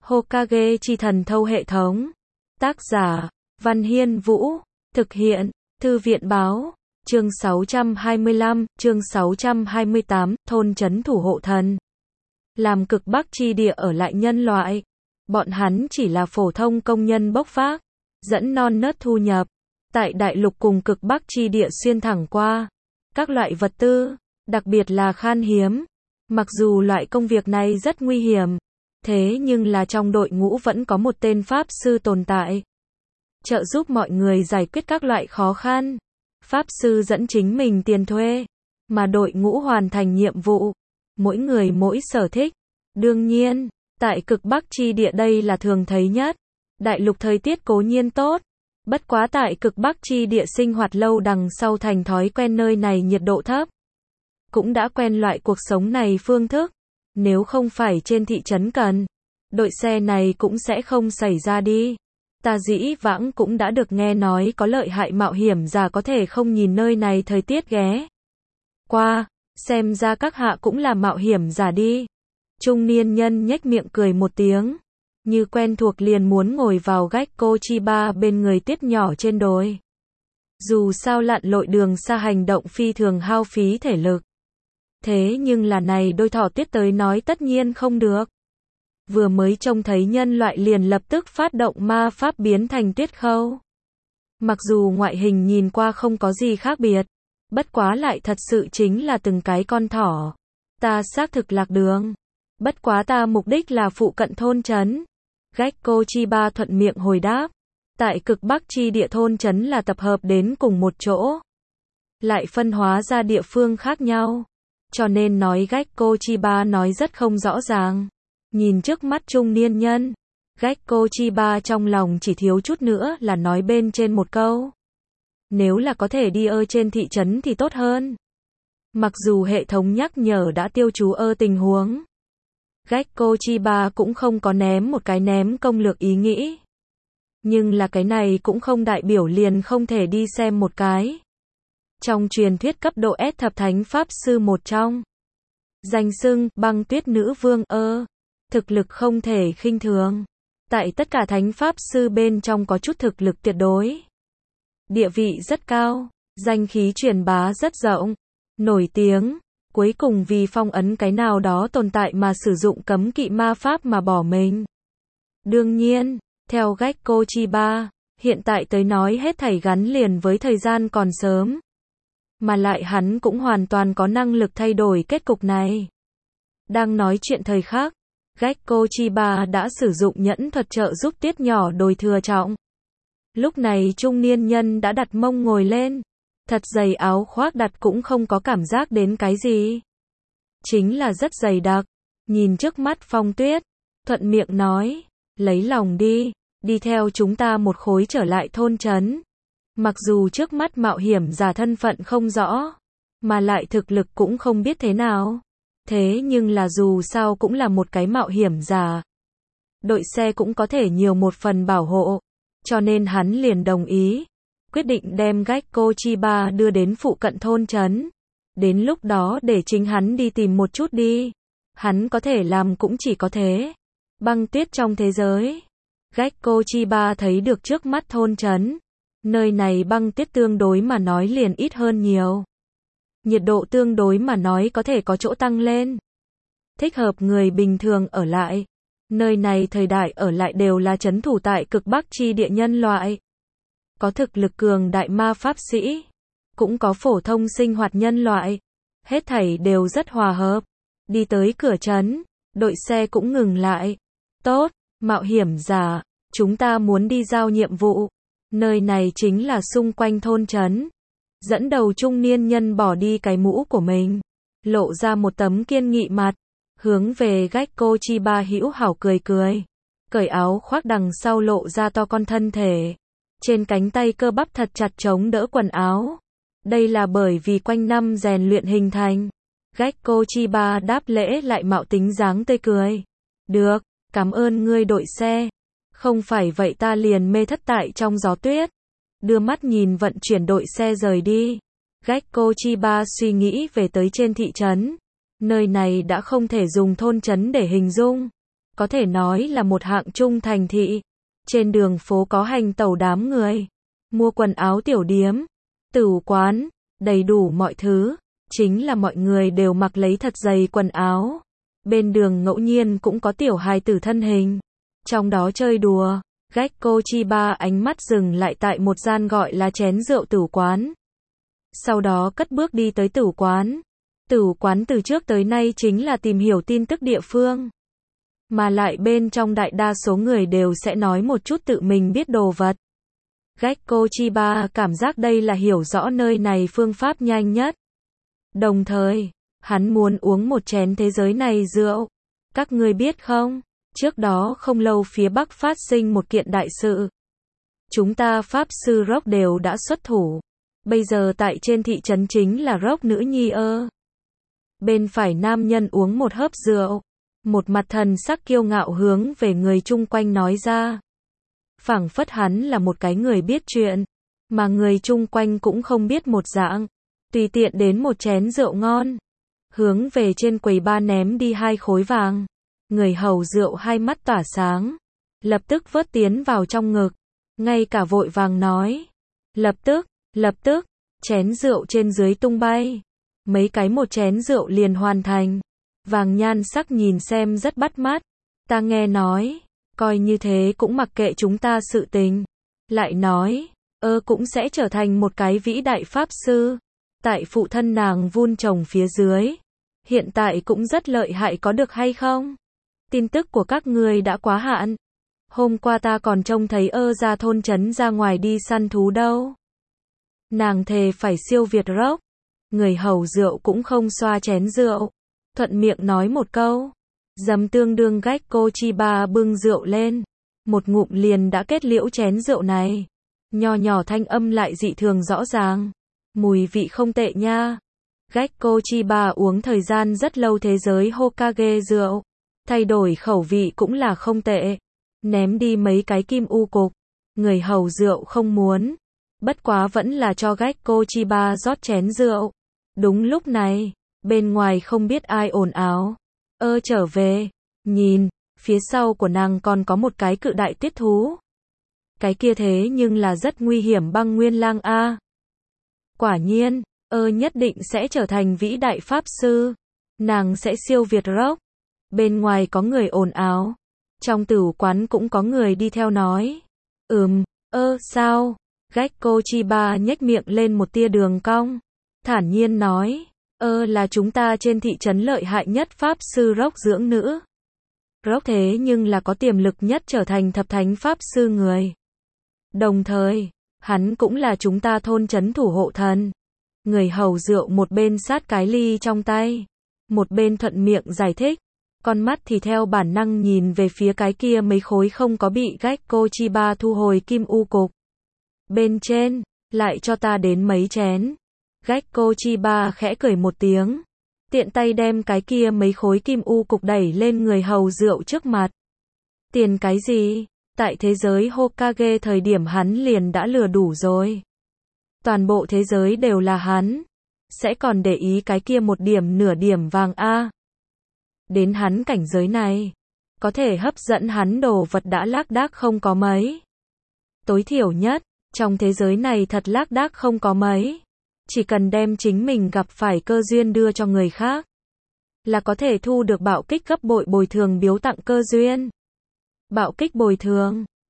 Hokage chi thần thâu hệ thống. Tác giả, Văn Hiên Vũ. Thực hiện, Thư viện Báo. Chương 625, chương 628, thôn trấn thủ hộ thần. Làm cực Bắc chi địa ở lại nhân loại. Bọn hắn chỉ là phổ thông công nhân bốc vác, dẫn non nớt thu nhập. Tại đại lục cùng cực Bắc chi địa xuyên thẳng qua. Các loại vật tư, đặc biệt là khan hiếm. Mặc dù loại công việc này rất nguy hiểm, thế nhưng là trong đội ngũ vẫn có một tên pháp sư tồn tại, trợ giúp mọi người giải quyết các loại khó khăn. Pháp sư dẫn chính mình tiền thuê, mà đội ngũ hoàn thành nhiệm vụ. Mỗi người mỗi sở thích. Đương nhiên, tại cực Bắc chi địa đây là thường thấy nhất. Đại lục thời tiết cố nhiên tốt, bất quá tại cực Bắc chi địa sinh hoạt lâu đằng sau thành thói quen nơi này nhiệt độ thấp. Cũng đã quen loại cuộc sống này phương thức. Nếu không phải trên thị trấn cần, đội xe này cũng sẽ không xảy ra đi. Ta dĩ vãng cũng đã được nghe nói có lợi hại mạo hiểm giả có thể không nhìn nơi này thời tiết ghé qua, xem ra các hạ cũng là mạo hiểm giả đi. Trung niên nhân nhếch miệng cười một tiếng, như quen thuộc liền muốn ngồi vào Gecko Chiba bên người Tuyết nhỏ trên đồi. Dù sao lặn lội đường xa hành động phi thường hao phí thể lực. Thế nhưng là này đôi thỏ Tuyết tới nói tất nhiên không được. Vừa mới trông thấy nhân loại liền lập tức phát động ma pháp biến thành tuyết khâu. Mặc dù ngoại hình nhìn qua không có gì khác biệt, bất quá lại thật sự chính là từng cái con thỏ. Ta xác thực lạc đường. Bất quá ta mục đích là phụ cận thôn trấn. Gecko Chiba thuận miệng hồi đáp. Tại cực Bắc chi địa thôn trấn là tập hợp đến cùng một chỗ, lại phân hóa ra địa phương khác nhau. Cho nên nói Gecko Chiba nói rất không rõ ràng. Nhìn trước mắt trung niên nhân, Gecko Chiba trong lòng chỉ thiếu chút nữa là nói bên trên một câu. Nếu là có thể đi trên thị trấn thì tốt hơn. Mặc dù hệ thống nhắc nhở đã tiêu chú tình huống, Gecko Chiba cũng không có ném một cái ném công lược ý nghĩ. Nhưng là cái này cũng không đại biểu liền không thể đi xem một cái. Trong truyền thuyết cấp độ S thập thánh pháp sư một trong, danh xưng băng tuyết nữ vương thực lực không thể khinh thường. Tại tất cả thánh pháp sư bên trong có chút thực lực tuyệt đối. Địa vị rất cao, danh khí truyền bá rất rộng, nổi tiếng, cuối cùng vì phong ấn cái nào đó tồn tại mà sử dụng cấm kỵ ma pháp mà bỏ mình. Đương nhiên, theo Gecko Chiba, hiện tại tới nói hết thảy gắn liền với thời gian còn sớm. Mà lại hắn cũng hoàn toàn có năng lực thay đổi kết cục này. Đang nói chuyện thời khắc, Gecko Chiba đã sử dụng nhẫn thuật trợ giúp Tuyết nhỏ đồi thừa trọng. Lúc này trung niên nhân đã đặt mông ngồi lên. Thật dày áo khoác đặt cũng không có cảm giác đến cái gì. Chính là rất dày đặc. Nhìn trước mắt phong tuyết, thuận miệng nói, lấy lòng đi theo chúng ta một khối trở lại thôn trấn. Mặc dù trước mắt mạo hiểm giả thân phận không rõ, mà lại thực lực cũng không biết thế nào. Thế nhưng là dù sao cũng là một cái mạo hiểm giả. Đội xe cũng có thể nhiều một phần bảo hộ. Cho nên hắn liền đồng ý. Quyết định đem Gecko Chiba đưa đến phụ cận thôn trấn. Đến lúc đó để chính hắn đi tìm một chút đi. Hắn có thể làm cũng chỉ có thế. Băng tuyết trong thế giới. Gecko Chiba thấy được trước mắt thôn trấn. Nơi này băng tuyết tương đối mà nói liền ít hơn nhiều. Nhiệt độ tương đối mà nói có thể có chỗ tăng lên. Thích hợp người bình thường ở lại. Nơi này thời đại ở lại đều là trấn thủ tại cực Bắc chi địa nhân loại. Có thực lực cường đại ma pháp sĩ, cũng có phổ thông sinh hoạt nhân loại. Hết thảy đều rất hòa hợp. Đi tới cửa trấn, đội xe cũng ngừng lại. Tốt, mạo hiểm giả, chúng ta muốn đi giao nhiệm vụ. Nơi này chính là xung quanh thôn trấn. Dẫn đầu trung niên nhân bỏ đi cái mũ của mình, lộ ra một tấm kiên nghị mặt, hướng về Gecko Chiba hữu hảo cười cười. Cởi áo khoác đằng sau lộ ra to con thân thể. Trên cánh tay cơ bắp thật chặt chống đỡ quần áo. Đây là bởi vì quanh năm rèn luyện hình thành. Gecko Chiba đáp lễ lại mạo tính dáng tươi cười. Được, cảm ơn ngươi đội xe. Không phải vậy ta liền mê thất tại trong gió tuyết. Đưa mắt nhìn vận chuyển đội xe rời đi. Gecko Chiba suy nghĩ về tới trên thị trấn. Nơi này đã không thể dùng thôn trấn để hình dung. có thể nói là một hạng trung thành thị. Trên đường phố có hành tẩu đám người, mua quần áo tiểu điếm, tửu quán, đầy đủ mọi thứ, chính là mọi người đều mặc lấy thật dày quần áo. Bên đường ngẫu nhiên cũng có tiểu hài tử thân hình, trong đó chơi đùa. Gekko Chiba ánh mắt dừng lại tại một gian gọi là chén rượu tửu quán. Sau đó cất bước đi tới tửu quán. Tửu quán từ trước tới nay chính là tìm hiểu tin tức địa phương. Mà lại bên trong đại đa số người đều sẽ nói một chút tự mình biết đồ vật. Gekko Chiba cảm giác đây là hiểu rõ nơi này phương pháp nhanh nhất. Đồng thời, hắn muốn uống một chén thế giới này rượu. Các ngươi biết không, trước đó không lâu phía Bắc phát sinh một kiện đại sự. Chúng ta Pháp sư Rock đều đã xuất thủ. Bây giờ tại trên thị trấn chính là Rock nữ nhi ơ. Bên phải nam nhân uống một hớp rượu. Một mặt thần sắc kiêu ngạo hướng về người chung quanh nói ra. Phảng phất hắn là một cái người biết chuyện. Mà người chung quanh cũng không biết một dạng. Tùy tiện đến một chén rượu ngon. Hướng về trên quầy ba ném đi 2 khối vàng. Người hầu rượu hai mắt tỏa sáng. Lập tức vớt tiến vào trong ngực. Ngay cả vội vàng nói. Lập tức, chén rượu trên dưới tung bay. Mấy cái một chén rượu liền hoàn thành. Vàng nhan sắc nhìn xem rất bắt mắt. Ta nghe nói, coi như thế cũng mặc kệ chúng ta sự tình. Lại nói, cũng sẽ trở thành một cái vĩ đại pháp sư. Tại phụ thân nàng vun trồng phía dưới. Hiện tại cũng rất lợi hại có được hay không? Tin tức của các ngươi đã quá hạn. Hôm qua ta còn trông thấy ra thôn trấn ra ngoài đi săn thú đâu. Nàng thề phải siêu việt Rock. Người hầu rượu cũng không xoa chén rượu. Thuận miệng nói một câu. Dầm tương đương Gekko Chiba bưng rượu lên. Một ngụm liền đã kết liễu chén rượu này. Nho nhỏ thanh âm lại dị thường rõ ràng. Mùi vị không tệ nha. Gekko Chiba uống thời gian rất lâu thế giới Hokage rượu. Thay đổi khẩu vị cũng là không tệ. Ném đi mấy cái kim u cục. Người hầu rượu không muốn. Bất quá vẫn là cho Gekko Chiba rót chén rượu. Đúng lúc này, bên ngoài không biết ai ồn ào. Trở về. Nhìn, phía sau của nàng còn có một cái cự đại tuyết thú. Cái kia thế nhưng là rất nguy hiểm băng nguyên lang a. Quả nhiên, nhất định sẽ trở thành vĩ đại pháp sư. Nàng sẽ siêu việt Rock. Bên ngoài có người ồn ào. Trong tửu quán cũng có người đi theo nói. Sao? Gekko Chiba nhếch miệng lên một tia đường cong. Thản nhiên nói. Là chúng ta trên thị trấn lợi hại nhất pháp sư Rock dưỡng nữ. Rock thế nhưng là có tiềm lực nhất trở thành thập thánh pháp sư người. Đồng thời, hắn cũng là chúng ta thôn trấn thủ hộ thần. Người hầu rượu một bên sát cái ly trong tay. Một bên thuận miệng giải thích. Con mắt thì theo bản năng nhìn về phía cái kia mấy khối không có bị Gekko Chiba thu hồi kim u cục. Bên trên, lại cho ta đến mấy chén. Gekko Chiba khẽ cười một tiếng. Tiện tay đem cái kia mấy khối kim u cục đẩy lên người hầu rượu trước mặt. Tiền cái gì? Tại thế giới Hokage thời điểm hắn liền đã lừa đủ rồi. Toàn bộ thế giới đều là hắn. Sẽ còn để ý cái kia một điểm nửa điểm vàng a. Đến hắn cảnh giới này, có thể hấp dẫn hắn đồ vật đã lác đác không có mấy. Tối thiểu nhất, trong thế giới này thật lác đác không có mấy. Chỉ cần đem chính mình gặp phải cơ duyên đưa cho người khác, là có thể thu được bạo kích gấp bội bồi thường biếu tặng cơ duyên. Bạo kích bồi thường,